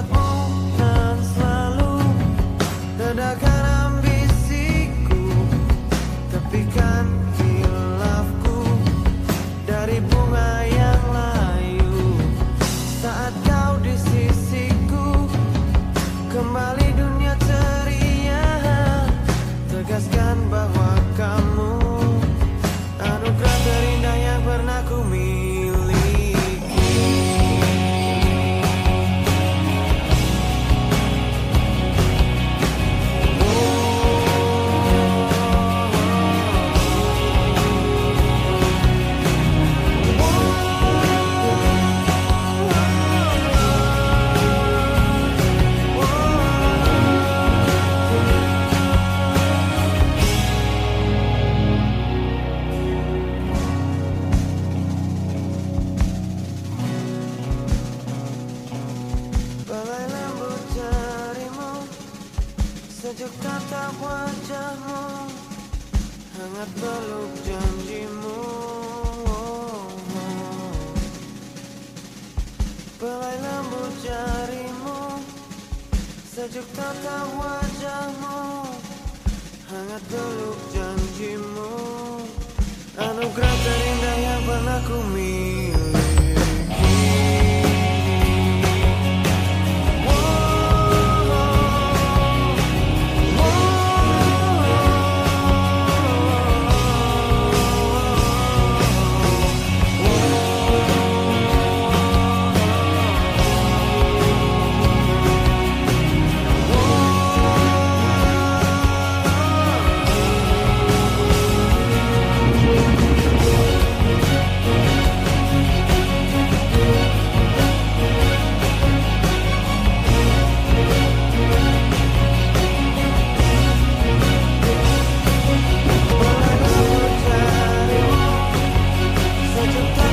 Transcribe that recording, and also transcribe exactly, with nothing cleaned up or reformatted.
tatapmu dan selalu redakan ambisiku, tepikan hilafku dari bunga yang layu. Saat kau di sisiku, kembali dunia ceria, tegaskan bahwa kamu anugerah terindah yang pernah ku miliki. Balai lembut jarimu, sejuk tatap wajahmu, hangat peluk janjimu. Balai lembut jarimu, sejuk tatap wajahmu, hangat peluk janjimu, anugerah terindah yang pernah ku miliki. Sejuk